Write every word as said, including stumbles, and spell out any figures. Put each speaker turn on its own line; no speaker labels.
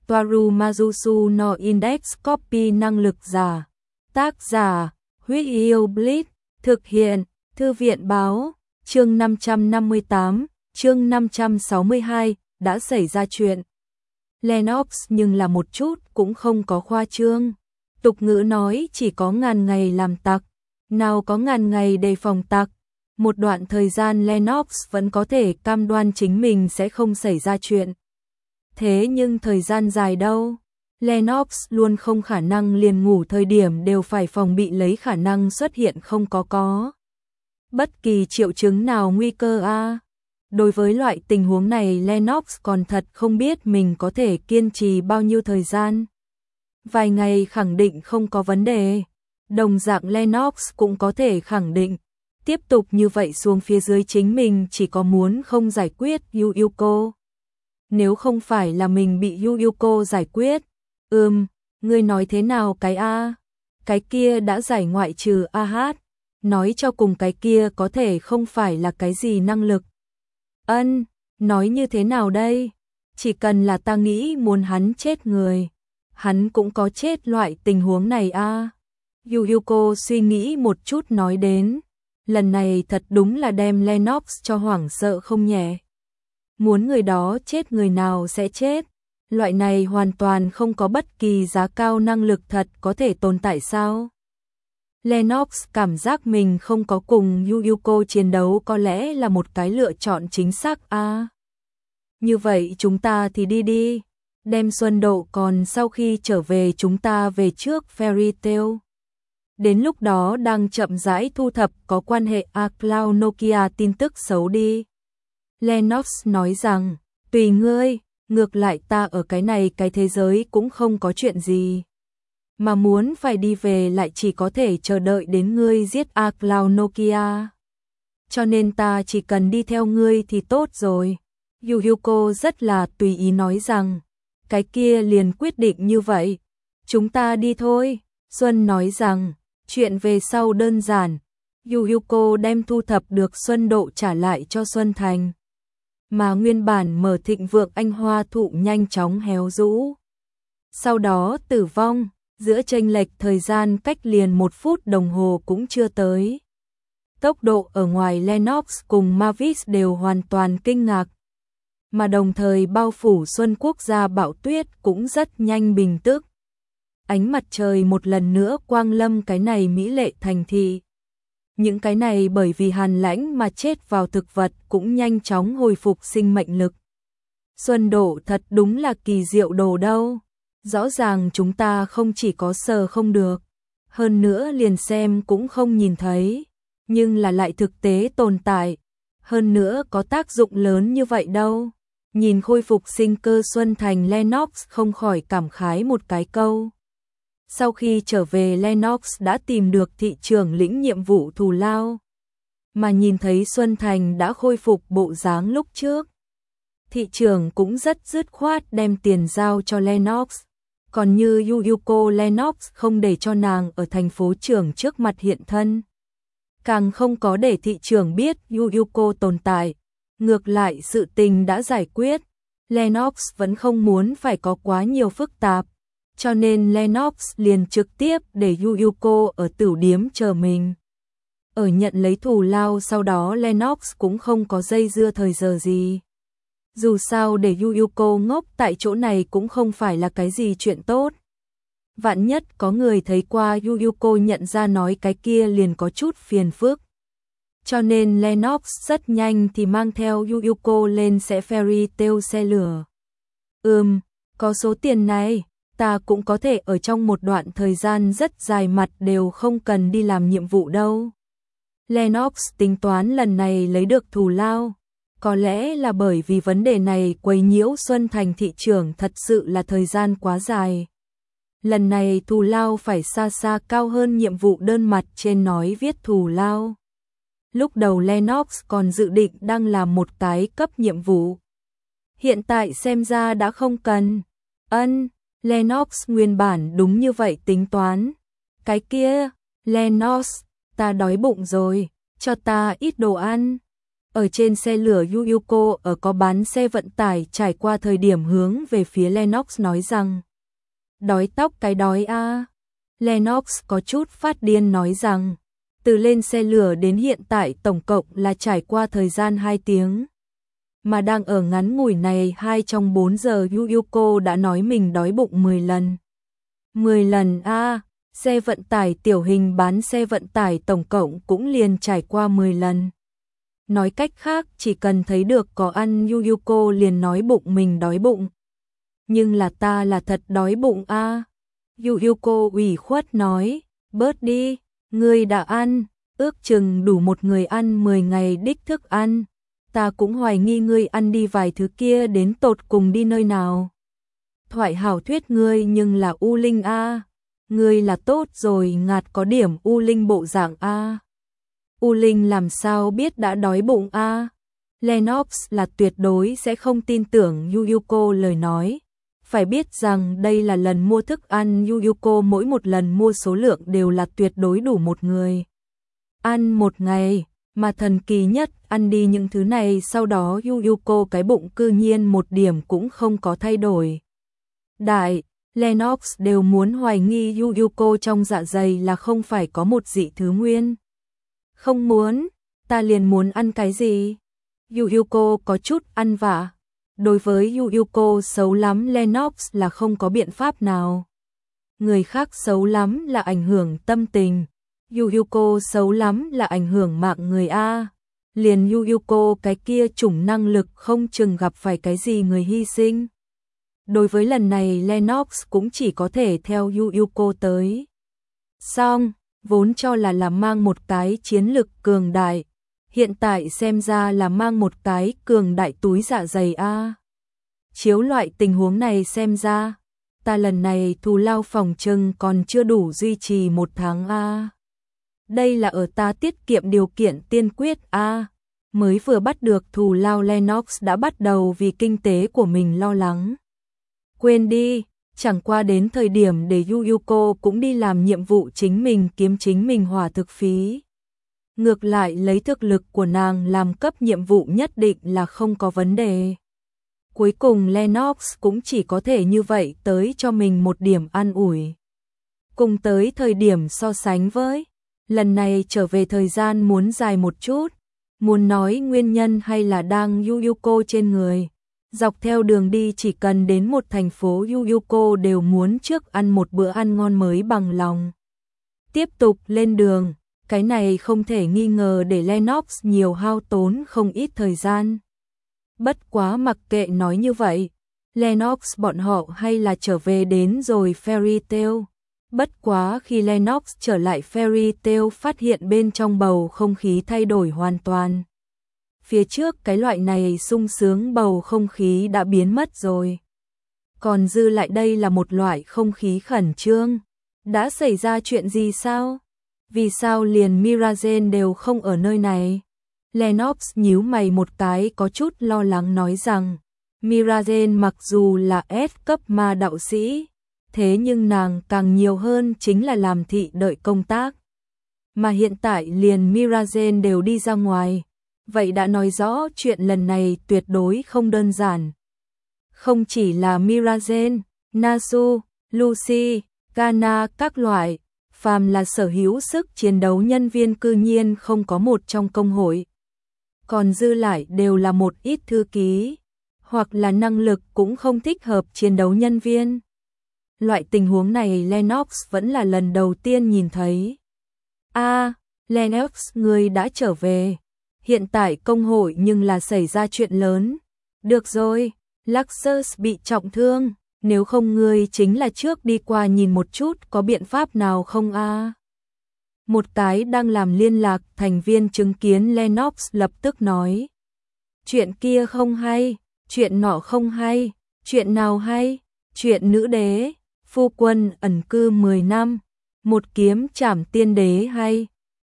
Toaru Majusu no Index Copy năng lực giả. Tác giả, Huyết Yêu Blitz, thực hiện, Thư viện báo, chương năm trăm năm mươi tám, chương năm trăm sáu mươi hai, đã xảy ra chuyện. Lennox nhưng là một chút cũng không có khoa trương. Tục ngữ nói chỉ có ngàn ngày làm tặc, nào có ngàn ngày đề phòng tặc. Một đoạn thời gian Lennox vẫn có thể cam đoan chính mình sẽ không xảy ra chuyện. Thế nhưng thời gian dài đâu, Lennox luôn không khả năng liền ngủ thời điểm đều phải phòng bị lấy khả năng xuất hiện không có có. Bất kỳ triệu chứng nào nguy cơ a. À. Đối với loại tình huống này Lennox còn thật không biết mình có thể kiên trì bao nhiêu thời gian. Vài ngày khẳng định không có vấn đề. Đồng dạng Lennox cũng có thể khẳng định, tiếp tục như vậy xuống phía dưới chính mình chỉ có muốn không giải quyết Yu Yuko. Nếu không phải là mình bị Yu Yuko giải quyết, ừm, ngươi nói thế nào cái A? Cái kia đã giải ngoại trừ A hát, nói cho cùng cái kia có thể không phải là cái gì năng lực. Ân, nói như thế nào đây? Chỉ cần là ta nghĩ muốn hắn chết người, hắn cũng có chết loại tình huống này a. Yu Yuko suy nghĩ một chút nói đến, lần này thật đúng là đem Lennox cho hoảng sợ không nhẹ. Muốn người đó chết người nào sẽ chết, loại này hoàn toàn không có bất kỳ giá cao năng lực thật có thể tồn tại sao? Lennox cảm giác mình không có cùng Yu Yuko chiến đấu có lẽ là một cái lựa chọn chính xác a. À, như vậy chúng ta thì đi đi, đem Xuân Độ còn sau khi trở về chúng ta về trước Fairy Tail. Đến lúc đó đang chậm rãi thu thập có quan hệ A Cloud Nokia tin tức xấu đi. Lennox nói rằng, tùy ngươi, ngược lại ta ở cái này cái thế giới cũng không có chuyện gì. Mà muốn phải đi về lại chỉ có thể chờ đợi đến ngươi giết A Cloud Nokia. Cho nên ta chỉ cần đi theo ngươi thì tốt rồi. Yu Yuko rất là tùy ý nói rằng, cái kia liền quyết định như vậy. Chúng ta đi thôi. Xuân nói rằng, chuyện về sau đơn giản. Yu Yuko đem thu thập được Xuân Độ trả lại cho Xuân Thành. Mà nguyên bản mở thịnh vượng anh hoa thụ nhanh chóng héo rũ. Sau đó tử vong, giữa chênh lệch thời gian cách liền một phút đồng hồ cũng chưa tới. Tốc độ ở ngoài Lennox cùng Mavis đều hoàn toàn kinh ngạc. Mà đồng thời bao phủ Xuân Quốc gia bão tuyết cũng rất nhanh bình tức. Ánh mặt trời một lần nữa quang lâm cái này mỹ lệ thành thị. Những cái này bởi vì hàn lãnh mà chết vào thực vật cũng nhanh chóng hồi phục sinh mệnh lực. Xuân Độ thật đúng là kỳ diệu đồ đâu. Rõ ràng chúng ta không chỉ có sờ không được, hơn nữa liền xem cũng không nhìn thấy, nhưng là lại thực tế tồn tại, hơn nữa có tác dụng lớn như vậy đâu. Nhìn khôi phục sinh cơ Xuân Thành Lennox không khỏi cảm khái một cái câu. Sau khi trở về Lennox đã tìm được thị trưởng lĩnh nhiệm vụ thù lao, mà nhìn thấy Xuân Thành đã khôi phục bộ dáng lúc trước. Thị trưởng cũng rất dứt khoát đem tiền giao cho Lennox. Còn như Yu Yuko Lennox không để cho nàng ở thành phố trưởng trước mặt hiện thân. Càng không có để thị trưởng biết Yu Yuko tồn tại. Ngược lại sự tình đã giải quyết. Lennox vẫn không muốn phải có quá nhiều phức tạp. Cho nên Lennox liền trực tiếp để Yu Yuko ở tửu điếm chờ mình. Ở nhận lấy thù lao sau đó Lennox cũng không có dây dưa thời giờ gì. Dù sao để Yu Yuko ngốc tại chỗ này cũng không phải là cái gì chuyện tốt. Vạn nhất có người thấy qua Yu Yuko nhận ra nói cái kia liền có chút phiền phức. Cho nên Lennox rất nhanh thì mang theo Yu Yuko lên sẽ Fairy Tail xe lửa. Ừm, có số tiền này, ta cũng có thể ở trong một đoạn thời gian rất dài mặt đều không cần đi làm nhiệm vụ đâu. Lennox tính toán lần này lấy được thù lao. Có lẽ là bởi vì vấn đề này quấy nhiễu Xuân Thành thị trưởng thật sự là thời gian quá dài. Lần này thù lao phải xa xa cao hơn nhiệm vụ đơn mặt trên nói viết thù lao. Lúc đầu Lennox còn dự định đang làm một cái cấp nhiệm vụ. Hiện tại xem ra đã không cần. Ân, Lennox nguyên bản đúng như vậy tính toán. Cái kia, Lennox, ta đói bụng rồi, cho ta ít đồ ăn. Ở trên xe lửa Yuyuko ở có bán xe vận tải trải qua thời điểm hướng về phía Lennox nói rằng đói tóc cái đói a. Lennox có chút phát điên nói rằng từ lên xe lửa đến hiện tại tổng cộng là trải qua thời gian hai tiếng. Mà đang ở ngắn ngủi này hai trong bốn giờ Yuyuko đã nói mình đói bụng mười lần. mười lần a, xe vận tải tiểu hình bán xe vận tải tổng cộng cũng liền trải qua mười lần. Nói cách khác chỉ cần thấy được có ăn Yuyuko liền nói bụng mình đói bụng. Nhưng là ta là thật đói bụng a. Yuyuko ủy khuất nói, bớt đi, ngươi đã ăn, ước chừng đủ một người ăn mười ngày đích thức ăn. Ta cũng hoài nghi ngươi ăn đi vài thứ kia đến tột cùng đi nơi nào. Thoại hảo thuyết ngươi nhưng là U Linh a. Ngươi là tốt rồi ngạt có điểm U Linh bộ dạng a. U Linh làm sao biết đã đói bụng a? Lennox là tuyệt đối sẽ không tin tưởng Yuyuko lời nói. Phải biết rằng đây là lần mua thức ăn Yuyuko mỗi một lần mua số lượng đều là tuyệt đối đủ một người ăn một ngày, mà thần kỳ nhất ăn đi những thứ này sau đó Yuyuko cái bụng cư nhiên một điểm cũng không có thay đổi. Đại, Lennox đều muốn hoài nghi Yuyuko trong dạ dày là không phải có một dị thứ nguyên. Không muốn, ta liền muốn ăn cái gì? Yuyuko có chút ăn vạ. Đối với Yuyuko xấu lắm Lennox là không có biện pháp nào. Người khác xấu lắm là ảnh hưởng tâm tình. Yuyuko xấu lắm là ảnh hưởng mạng người a. Liền Yuyuko cái kia chủng năng lực không chừng gặp phải cái gì người hy sinh. Đối với lần này Lennox cũng chỉ có thể theo Yuyuko tới. Xong, vốn cho là là mang một cái chiến lực cường đại. Hiện tại xem ra là mang một cái cường đại túi dạ dày a. Chiếu loại tình huống này xem ra, ta lần này thù lao phòng trừng còn chưa đủ duy trì một tháng a. Đây là ở ta tiết kiệm điều kiện tiên quyết a. Mới vừa bắt được thù lao Lennox đã bắt đầu vì kinh tế của mình lo lắng. Quên đi, chẳng qua đến thời điểm để Yuyuko cũng đi làm nhiệm vụ chính mình kiếm chính mình hỏa thực phí. Ngược lại lấy thực lực của nàng làm cấp nhiệm vụ nhất định là không có vấn đề. Cuối cùng Lennox cũng chỉ có thể như vậy tới cho mình một điểm an ủi. Cùng tới thời điểm so sánh với, lần này trở về thời gian muốn dài một chút, muốn nói nguyên nhân hay là đang Yuyuko trên người. Dọc theo đường đi chỉ cần đến một thành phố Yuyuko đều muốn trước ăn một bữa ăn ngon mới bằng lòng. Tiếp tục lên đường. Cái này không thể nghi ngờ để Lennox nhiều hao tốn không ít thời gian. Bất quá mặc kệ nói như vậy, Lennox bọn họ hay là trở về đến rồi Fairy Tail. Bất quá khi Lennox trở lại Fairy Tail phát hiện bên trong bầu không khí thay đổi hoàn toàn. Phía trước cái loại này sung sướng bầu không khí đã biến mất rồi. Còn dư lại đây là một loại không khí khẩn trương. Đã xảy ra chuyện gì sao? Vì sao liền Mirazen đều không ở nơi này? Lennox nhíu mày một cái có chút lo lắng nói rằng, Mirazen mặc dù là S cấp ma đạo sĩ, thế nhưng nàng càng nhiều hơn chính là làm thị đợi công tác. Mà hiện tại liền Mirazen đều đi ra ngoài, vậy đã nói rõ chuyện lần này tuyệt đối không đơn giản. Không chỉ là Mirazen, Nasu, Lucy, Kana các loại, phàm là sở hữu sức chiến đấu nhân viên cư nhiên không có một trong công hội. Còn dư lại đều là một ít thư ký, hoặc là năng lực cũng không thích hợp chiến đấu nhân viên. Loại tình huống này Lennox vẫn là lần đầu tiên nhìn thấy. A, à, Lennox người đã trở về. Hiện tại công hội nhưng là xảy ra chuyện lớn. Được rồi, Luxus bị trọng thương. Nếu không ngươi chính là trước đi qua nhìn một chút có biện pháp nào không a? À? Một cái đang làm liên lạc thành viên chứng kiến Lennox lập tức nói. Chuyện kia không hay, chuyện nọ không hay, chuyện nào hay, chuyện nữ đế, phu quân ẩn cư mười năm, một kiếm trảm tiên đế hay,